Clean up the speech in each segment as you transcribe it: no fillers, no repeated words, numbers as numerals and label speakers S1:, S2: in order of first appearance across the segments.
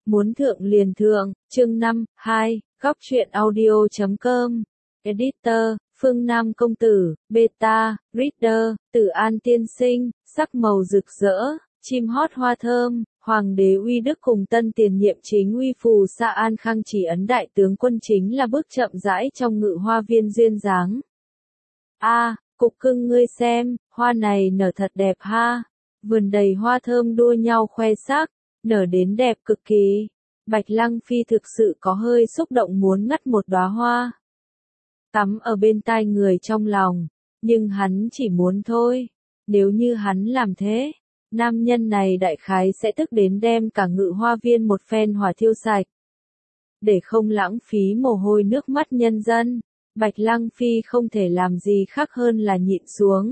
S1: Muốn thượng liền thượng, chương 5, 2, góc truyện audio.com. Editor, Phương Nam Công Tử, Beta, Reader, Tử An Tiên Sinh, sắc màu rực rỡ, chim hót hoa thơm, Hoàng đế uy đức cùng tân tiền nhiệm chính uy phù Sa An Khang chỉ ấn đại tướng quân chính là bước chậm rãi trong ngự hoa viên duyên dáng. Cục cưng ngươi xem, hoa này nở thật đẹp ha. Vườn đầy hoa thơm đua nhau khoe sắc, nở đến đẹp cực kỳ. Bạch Lăng Phi thực sự có hơi xúc động muốn ngắt một đóa hoa. Cắm ở bên tai người trong lòng, nhưng hắn chỉ muốn thôi. Nếu như hắn làm thế, nam nhân này đại khái sẽ tức đến đem cả ngự hoa viên một phen hỏa thiêu sạch. Để không lãng phí mồ hôi nước mắt nhân dân, Bạch Lăng Phi không thể làm gì khác hơn là nhịn xuống.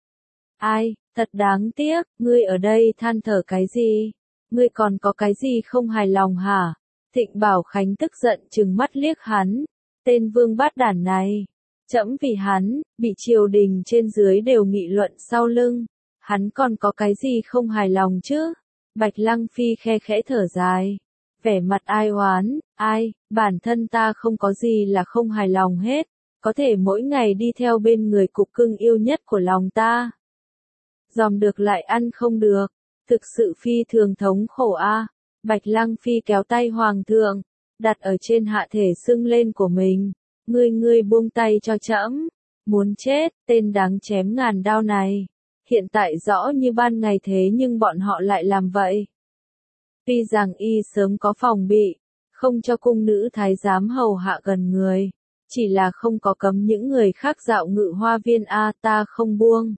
S1: Ai, thật đáng tiếc, ngươi ở đây than thở cái gì? Ngươi còn có cái gì không hài lòng hả? Thịnh Bảo Khánh tức giận trừng mắt liếc hắn. Tên vương bát đản này. Trẫm vì hắn, bị triều đình trên dưới đều nghị luận sau lưng. Hắn còn có cái gì không hài lòng chứ? Bạch Lăng Phi khe khẽ thở dài. Vẻ mặt ai oán, bản thân ta không có gì là không hài lòng hết. Có thể mỗi ngày đi theo bên người cục cưng yêu nhất của lòng ta. Dòm được lại ăn không được. Thực sự phi thường thống khổ a. Bạch Lăng Phi kéo tay hoàng thượng, đặt ở trên hạ thể sưng lên của mình. Ngươi buông tay cho trẫm. Muốn chết, tên đáng chém ngàn đao này. Hiện tại rõ như ban ngày thế nhưng bọn họ lại làm vậy. Tuy rằng y sớm có phòng bị, không cho cung nữ thái giám hầu hạ gần người. Chỉ là không có cấm những người khác dạo ngự hoa viên ta không buông.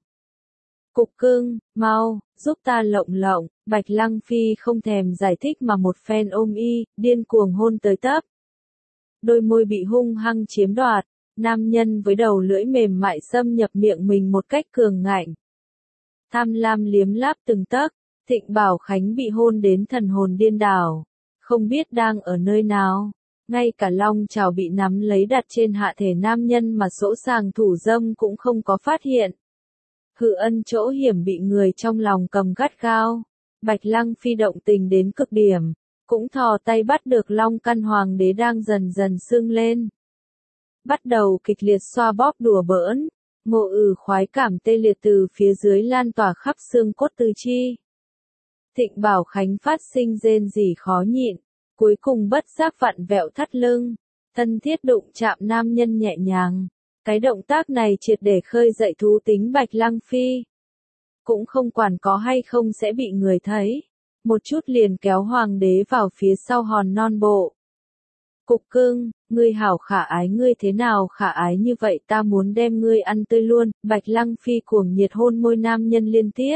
S1: Cục cưng, mau, giúp ta lộng lộng, Bạch Lăng Phi không thèm giải thích mà một phen ôm y, điên cuồng hôn tới tấp. Đôi môi bị hung hăng chiếm đoạt, nam nhân với đầu lưỡi mềm mại xâm nhập miệng mình một cách cường ngạnh. Tham lam liếm láp từng tấc, Thịnh Bảo Khánh bị hôn đến thần hồn điên đảo, không biết đang ở nơi nào. Ngay cả long chảo bị nắm lấy đặt trên hạ thể nam nhân mà sỗ sàng thủ dâm cũng không có phát hiện. Hự ân chỗ hiểm bị người trong lòng cầm gắt gao. Bạch Lăng Phi động tình đến cực điểm, cũng thò tay bắt được long căn hoàng đế đang dần dần sưng lên. Bắt đầu kịch liệt xoa bóp đùa bỡn, ngộ khoái cảm tê liệt từ phía dưới lan tỏa khắp xương cốt tứ chi. Thịnh Bảo Khánh phát sinh rên rỉ khó nhịn, cuối cùng bất giác vặn vẹo thắt lưng, thân thiết đụng chạm nam nhân nhẹ nhàng. Cái động tác này triệt để khơi dậy thú tính Bạch Lăng Phi. Cũng không quản có hay không sẽ bị người thấy. Một chút liền kéo hoàng đế vào phía sau hòn non bộ. Cục cưng, ngươi hảo khả ái, ngươi thế nào khả ái như vậy, ta muốn đem ngươi ăn tươi luôn. Bạch Lăng Phi cuồng nhiệt hôn môi nam nhân liên tiếp.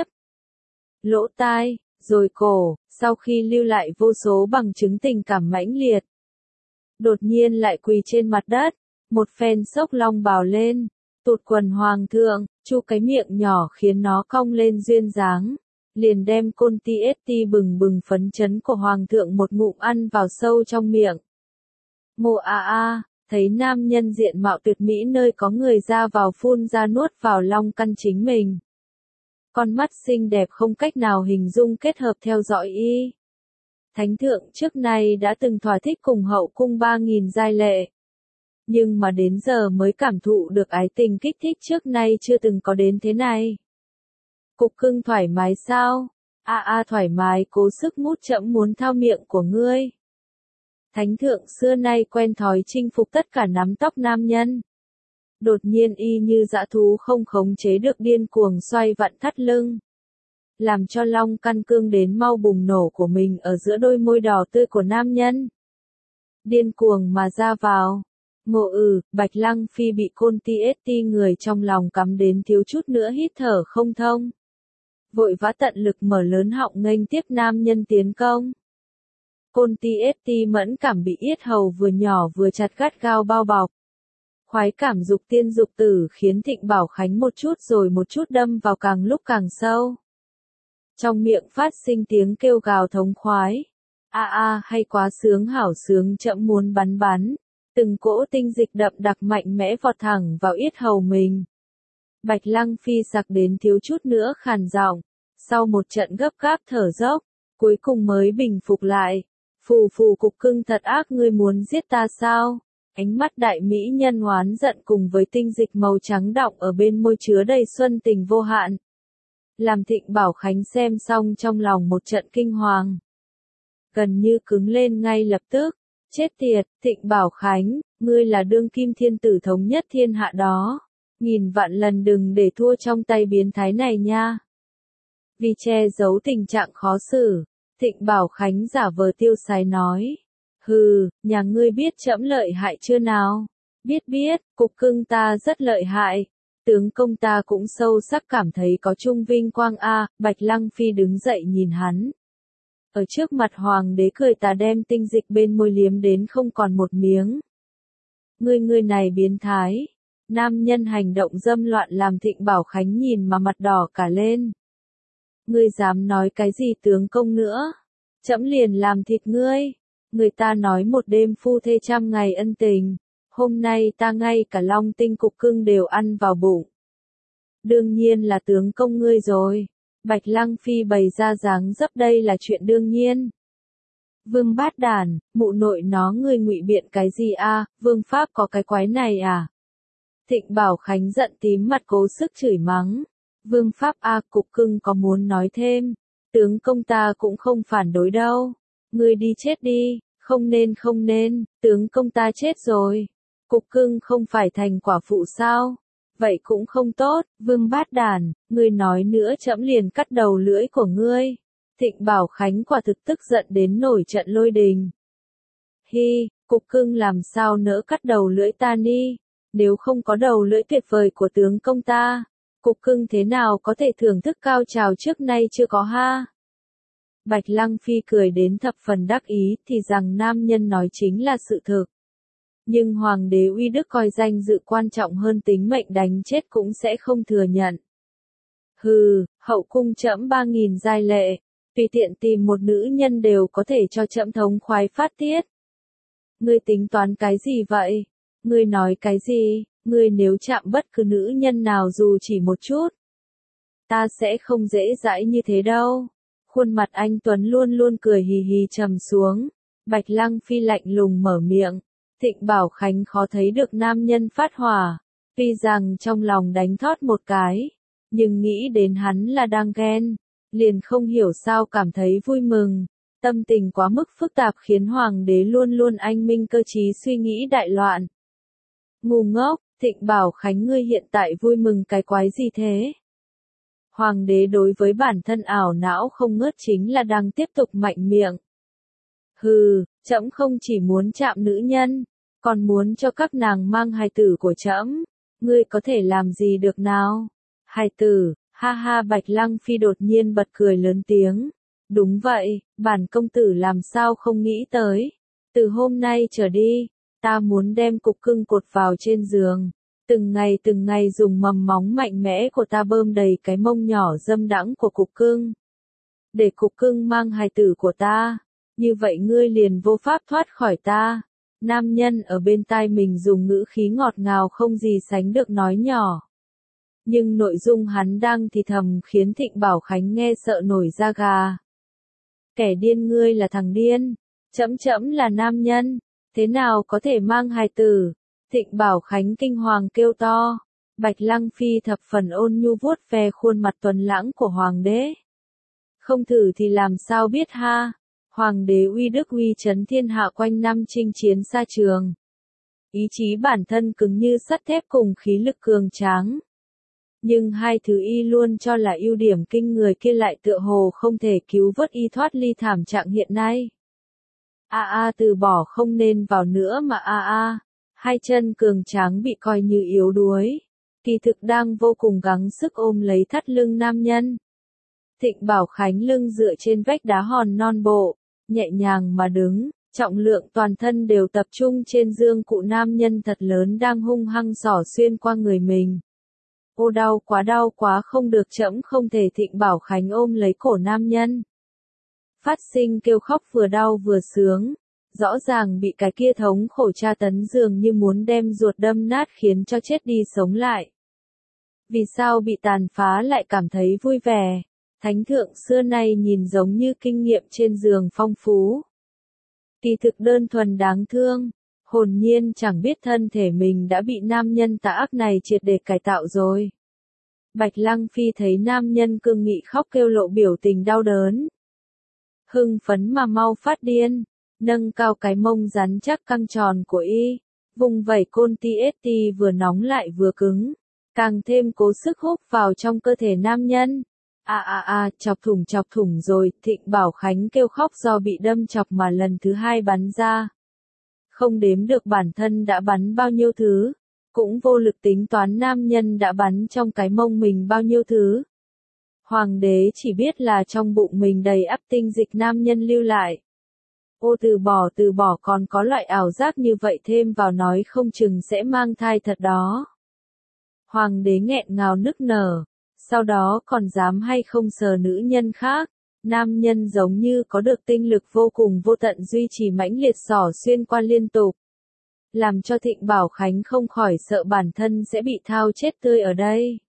S1: Lỗ tai, rồi cổ, sau khi lưu lại vô số bằng chứng tình cảm mãnh liệt. Đột nhiên lại quỳ trên mặt đất. Một phen xốc long bào lên, tụt quần hoàng thượng, chu cái miệng nhỏ khiến nó cong lên duyên dáng, liền đem côn ti esti bừng bừng phấn chấn của hoàng thượng một ngụm ăn vào sâu trong miệng. Mộ thấy nam nhân diện mạo tuyệt mỹ nơi có người ra vào phun ra nuốt vào long căn chính mình. Con mắt xinh đẹp không cách nào hình dung kết hợp theo dõi y. Thánh thượng trước nay đã từng thỏa thích cùng hậu cung 3000 giai lệ. Nhưng mà đến giờ mới cảm thụ được ái tình kích thích trước nay chưa từng có đến thế này. Cục cưng thoải mái sao? Thoải mái, cố sức mút, trẫm muốn thao miệng của ngươi. Thánh thượng xưa nay quen thói chinh phục tất cả nắm tóc nam nhân. Đột nhiên y như dã thú không khống chế được điên cuồng xoay vặn thắt lưng. Làm cho long căn cương đến mau bùng nổ của mình ở giữa đôi môi đỏ tươi của nam nhân. Điên cuồng mà ra vào. Ngộ Bạch Lăng Phi bị côn ti esti người trong lòng cắm đến thiếu chút nữa hít thở không thông. Vội vã tận lực mở lớn họng nghênh tiếp nam nhân tiến công. Côn ti esti mẫn cảm bị yết hầu vừa nhỏ vừa chặt gắt gao bao bọc. Khoái cảm dục tiên dục tử khiến Thịnh Bảo Khánh một chút rồi một chút đâm vào càng lúc càng sâu. Trong miệng phát sinh tiếng kêu gào thống khoái. Hay quá sướng, hảo sướng, trẫm muốn bắn. Từng cỗ tinh dịch đậm đặc mạnh mẽ vọt thẳng vào yết hầu mình. Bạch Lăng Phi sặc đến thiếu chút nữa khàn giọng, sau một trận gấp gáp thở dốc, cuối cùng mới bình phục lại. Phù phù cục cưng thật ác, ngươi muốn giết ta sao? Ánh mắt đại mỹ nhân oán giận cùng với tinh dịch màu trắng đọng ở bên môi chứa đầy xuân tình vô hạn. Làm Thịnh Bảo Khánh xem xong trong lòng một trận kinh hoàng. Gần như cứng lên ngay lập tức. Chết tiệt, Thịnh Bảo Khánh, ngươi là đương kim thiên tử thống nhất thiên hạ đó. Nghìn vạn lần đừng để thua trong tay biến thái này nha. Vì che giấu tình trạng khó xử, Thịnh Bảo Khánh giả vờ tiêu sái nói. Hừ, nhà ngươi biết trẫm lợi hại chưa nào? Biết, cục cưng ta rất lợi hại. Tướng công ta cũng sâu sắc cảm thấy có chung vinh quang a. Bạch Lăng Phi đứng dậy nhìn hắn. Ở trước mặt hoàng đế cười tà đem tinh dịch bên môi liếm đến không còn một miếng. Ngươi này biến thái. Nam nhân hành động dâm loạn làm Thịnh Bảo Khánh nhìn mà mặt đỏ cả lên. Ngươi dám nói cái gì tướng công nữa? Trẫm liền làm thịt ngươi. Người ta nói một đêm phu thê trăm ngày ân tình. Hôm nay ta ngay cả long tinh cục cưng đều ăn vào bụng. Đương nhiên là tướng công ngươi rồi. Bạch Lăng Phi bày ra dáng dấp đây là chuyện đương nhiên. Vương bát đàn, mụ nội nó ngươi ngụy biện cái gì a? Vương pháp có cái quái này à? Thịnh Bảo Khánh giận tím mặt cố sức chửi mắng. Vương pháp a, cục cưng có muốn nói thêm. Tướng công ta cũng không phản đối đâu. Ngươi đi chết đi, không nên, tướng công ta chết rồi. Cục cưng không phải thành quả phụ sao? Vậy cũng không tốt, Vương bát đàn, ngươi nói nữa trẫm liền cắt đầu lưỡi của ngươi. Thịnh Bảo Khánh quả thực tức giận đến nổi trận lôi đình. Hi, cục cưng làm sao nỡ cắt đầu lưỡi ta ni? Nếu không có đầu lưỡi tuyệt vời của tướng công ta, cục cưng thế nào có thể thưởng thức cao trào trước nay chưa có ha? Bạch Lăng Phi cười đến thập phần đắc ý thì rằng nam nhân nói chính là sự thực. Nhưng hoàng đế uy đức coi danh dự quan trọng hơn tính mệnh đánh chết cũng sẽ không thừa nhận. Hừ, hậu cung trẫm 3.000 giai lệ, tùy tiện tìm một nữ nhân đều có thể cho trẫm thống khoái phát tiết. Ngươi tính toán cái gì vậy? Ngươi nói cái gì? Ngươi nếu chạm bất cứ nữ nhân nào dù chỉ một chút, ta sẽ không dễ dãi như thế đâu. Khuôn mặt anh Tuấn luôn luôn cười hì hì trầm xuống. Bạch Lăng Phi lạnh lùng mở miệng. Thịnh Bảo Khánh khó thấy được nam nhân phát hỏa. Tuy rằng trong lòng đánh thót một cái, nhưng nghĩ đến hắn là đang ghen, liền không hiểu sao cảm thấy vui mừng. Tâm tình quá mức phức tạp khiến hoàng đế luôn luôn anh minh cơ trí suy nghĩ đại loạn. Ngu ngốc, Thịnh Bảo Khánh ngươi hiện tại vui mừng cái quái gì thế? Hoàng đế đối với bản thân ảo não không ngớt chính là đang tiếp tục mạnh miệng. Hừ, trẫm không chỉ muốn chạm nữ nhân, còn muốn cho các nàng mang hài tử của trẫm. Ngươi có thể làm gì được nào? Hài tử, ha ha. Bạch Lăng Phi đột nhiên bật cười lớn tiếng. Đúng vậy, bản công tử làm sao không nghĩ tới. Từ hôm nay trở đi, ta muốn đem cục cưng cột vào trên giường. Từng ngày dùng mầm móng mạnh mẽ của ta bơm đầy cái mông nhỏ dâm đãng của cục cưng. Để cục cưng mang hài tử của ta. Như vậy ngươi liền vô pháp thoát khỏi ta. Nam nhân ở bên tai mình dùng ngữ khí ngọt ngào không gì sánh được nói nhỏ. Nhưng nội dung hắn đang thì thầm khiến Thịnh Bảo Khánh nghe sợ nổi da gà. Kẻ điên, ngươi là thằng điên. Trẫm là nam nhân. Thế nào có thể mang hài tử? Thịnh Bảo Khánh kinh hoàng kêu to. Bạch Lăng Phi thập phần ôn nhu vuốt ve khuôn mặt tuấn lãng của hoàng đế. Không thử thì làm sao biết ha? Hoàng đế uy đức uy chấn thiên hạ quanh năm chinh chiến xa trường. Ý chí bản thân cứng như sắt thép cùng khí lực cường tráng. Nhưng hai thứ y luôn cho là ưu điểm kinh người kia lại tựa hồ không thể cứu vớt y thoát ly thảm trạng hiện nay. Từ bỏ không nên vào nữa mà hai chân cường tráng bị coi như yếu đuối. Kỳ thực đang vô cùng gắng sức ôm lấy thắt lưng nam nhân. Thịnh Bảo Khánh lưng dựa trên vách đá hòn non bộ, nhẹ nhàng mà đứng, trọng lượng toàn thân đều tập trung trên dương cụ nam nhân thật lớn đang hung hăng xỏ xuyên qua người mình. Ô đau quá không được, trẫm không thể. Thịnh Bảo Khánh ôm lấy cổ nam nhân. Phát sinh kêu khóc vừa đau vừa sướng. Rõ ràng bị cái kia thống khổ tra tấn dường như muốn đem ruột đâm nát khiến cho chết đi sống lại. Vì sao bị tàn phá lại cảm thấy vui vẻ? Thánh thượng xưa nay nhìn giống như kinh nghiệm trên giường phong phú. Kỳ thực đơn thuần đáng thương, hồn nhiên chẳng biết thân thể mình đã bị nam nhân tà ác này triệt để cải tạo rồi. Bạch Lăng Phi thấy nam nhân cương nghị khóc kêu lộ biểu tình đau đớn. Hưng phấn mà mau phát điên, nâng cao cái mông rắn chắc căng tròn của y, vùng vẩy côn TST vừa nóng lại vừa cứng, càng thêm cố sức hút vào trong cơ thể nam nhân. Chọc thủng rồi, Thịnh Bảo Khánh kêu khóc do bị đâm chọc mà lần thứ hai bắn ra. Không đếm được bản thân đã bắn bao nhiêu thứ, cũng vô lực tính toán nam nhân đã bắn trong cái mông mình bao nhiêu thứ. Hoàng đế chỉ biết là trong bụng mình đầy ắp tinh dịch nam nhân lưu lại. Ô từ bỏ còn có loại ảo giác như vậy thêm vào nói không chừng sẽ mang thai thật đó. Hoàng đế nghẹn ngào nức nở, sau đó còn dám hay không sờ nữ nhân khác. Nam nhân giống như có được tinh lực vô cùng vô tận duy trì mãnh liệt xỏ xuyên qua liên tục. Làm cho Thịnh Bảo Khánh không khỏi sợ bản thân sẽ bị thao chết tươi ở đây.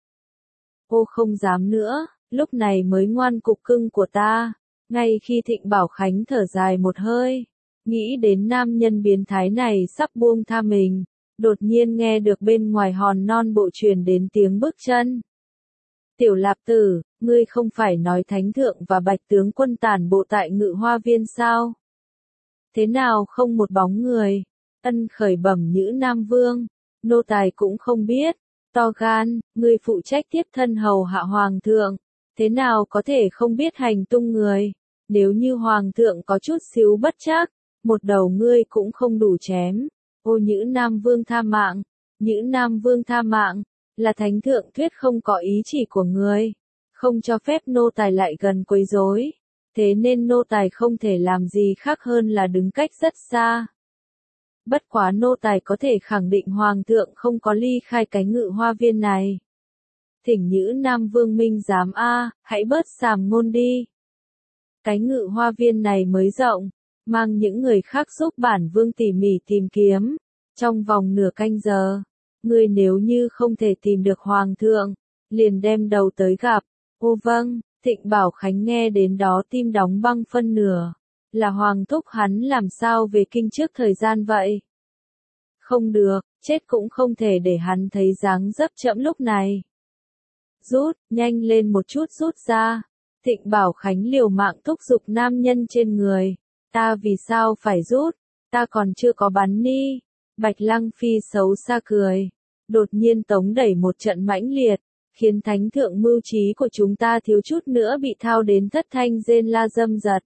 S1: Ô không dám nữa, lúc này mới ngoan cục cưng của ta. Ngay khi Thịnh Bảo Khánh thở dài một hơi, nghĩ đến nam nhân biến thái này sắp buông tha mình, đột nhiên nghe được bên ngoài hòn non bộ truyền đến tiếng bước chân. Tiểu Lạp Tử, ngươi không phải nói Thánh Thượng và Bạch Tướng Quân tản bộ tại Ngự Hoa Viên sao? Thế nào không một bóng người? Ân khởi bẩm nhữ Nam Vương, nô tài cũng không biết, to gan, ngươi phụ trách tiếp thân hầu hạ Hoàng thượng, thế nào có thể không biết hành tung người? Nếu như Hoàng thượng có chút xíu bất trắc, một đầu ngươi cũng không đủ chém. Ô nhữ Nam Vương tha mạng, nhữ Nam Vương tha mạng, là Thánh Thượng thuyết không có ý chỉ của người, không cho phép nô tài lại gần quấy rối, thế nên nô tài không thể làm gì khác hơn là đứng cách rất xa. Bất quá nô tài có thể khẳng định Hoàng thượng không có ly khai cái Ngự Hoa Viên này. Thỉnh nhữ Nam Vương minh giám hãy bớt sàm ngôn đi. Cái Ngự Hoa Viên này mới rộng, mang những người khác giúp bản vương tỉ mỉ tìm kiếm, trong vòng nửa canh giờ. Ngươi nếu như không thể tìm được Hoàng thượng, liền đem đầu tới gặp. Ô vâng, Thịnh Bảo Khánh nghe đến đó tim đóng băng phân nửa. Là Hoàng thúc hắn làm sao về kinh trước thời gian vậy? Không được, chết cũng không thể để hắn thấy dáng dấp chậm lúc này. Rút, nhanh lên một chút rút ra. Thịnh Bảo Khánh liều mạng thúc giục nam nhân trên người. Ta vì sao phải rút? Ta còn chưa có bắn ni. Bạch Lăng Phi xấu xa cười. Đột nhiên tống đẩy một trận mãnh liệt, khiến thánh thượng mưu trí của chúng ta thiếu chút nữa bị thao đến thất thanh rên la dâm giật.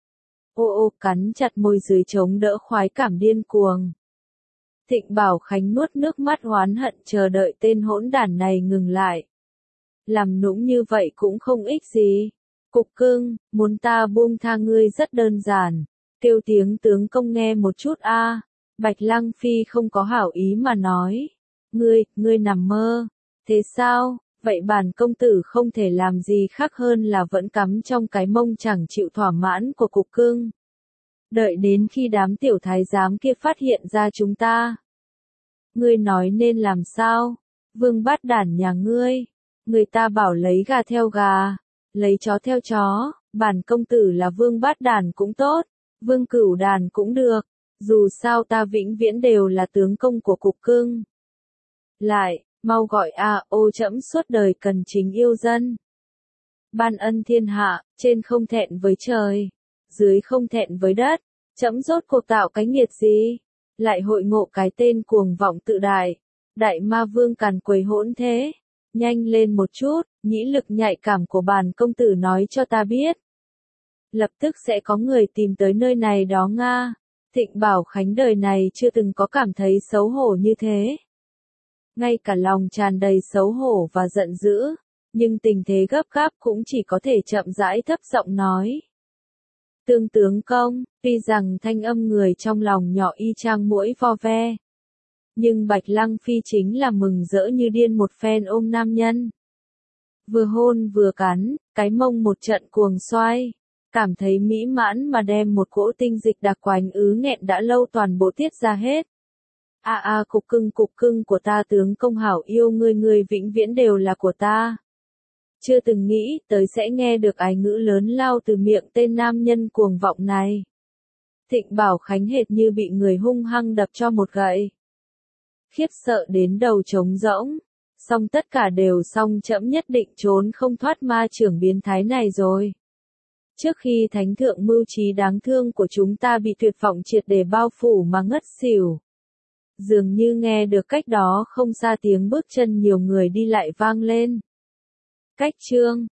S1: Ô cắn chặt môi dưới chống đỡ khoái cảm điên cuồng. Thịnh Bảo Khánh nuốt nước mắt oán hận chờ đợi tên hỗn đản này ngừng lại. Làm nũng như vậy cũng không ích gì. Cục cưng, muốn ta buông tha ngươi rất đơn giản. Kêu tiếng tướng công nghe một chút Bạch Lăng Phi không có hảo ý mà nói. Ngươi nằm mơ. Thế sao? Vậy bản công tử không thể làm gì khác hơn là vẫn cắm trong cái mông chẳng chịu thỏa mãn của cục cưng. Đợi đến khi đám tiểu thái giám kia phát hiện ra chúng ta. Ngươi nói nên làm sao? Vương bát đản nhà ngươi. Người ta bảo lấy gà theo gà, lấy chó theo chó, bản công tử là vương bát đản cũng tốt, vương cửu đàn cũng được, dù sao ta vĩnh viễn đều là tướng công của cục cưng. Lại, mau gọi ô trẫm suốt đời cần chính yêu dân. Ban ân thiên hạ, trên không thẹn với trời, dưới không thẹn với đất, trẫm rốt cuộc tạo cái nghiệt gì? Lại hội ngộ cái tên cuồng vọng tự đại, đại ma vương càn quấy hỗn thế. Nhanh lên một chút, nhĩ lực nhạy cảm của bản công tử nói cho ta biết. Lập tức sẽ có người tìm tới nơi này đó Nga. Thịnh Bảo Khánh đời này chưa từng có cảm thấy xấu hổ như thế. Ngay cả lòng tràn đầy xấu hổ và giận dữ, nhưng tình thế gấp gáp cũng chỉ có thể chậm rãi thấp giọng nói. Tương tướng công, tuy rằng thanh âm người trong lòng nhỏ y chang muỗi vo ve. Nhưng Bạch Lăng Phi chính là mừng rỡ như điên một phen ôm nam nhân. Vừa hôn vừa cắn, cái mông một trận cuồng xoay. Cảm thấy mỹ mãn mà đem một cỗ tinh dịch đặc quánh ứ nghẹn đã lâu toàn bộ tiết ra hết. Cục cưng của ta tướng công hảo yêu ngươi vĩnh viễn đều là của ta. Chưa từng nghĩ tới sẽ nghe được ái ngữ lớn lao từ miệng tên nam nhân cuồng vọng này. Thịnh Bảo Khánh hệt như bị người hung hăng đập cho một gậy. Khiếp sợ đến đầu trống rỗng. Xong tất cả đều xong, trẫm nhất định trốn không thoát ma trưởng biến thái này rồi. Trước khi thánh thượng mưu trí đáng thương của chúng ta bị tuyệt vọng triệt để bao phủ mà ngất xỉu. Dường như nghe được cách đó không xa tiếng bước chân nhiều người đi lại vang lên. Cách chương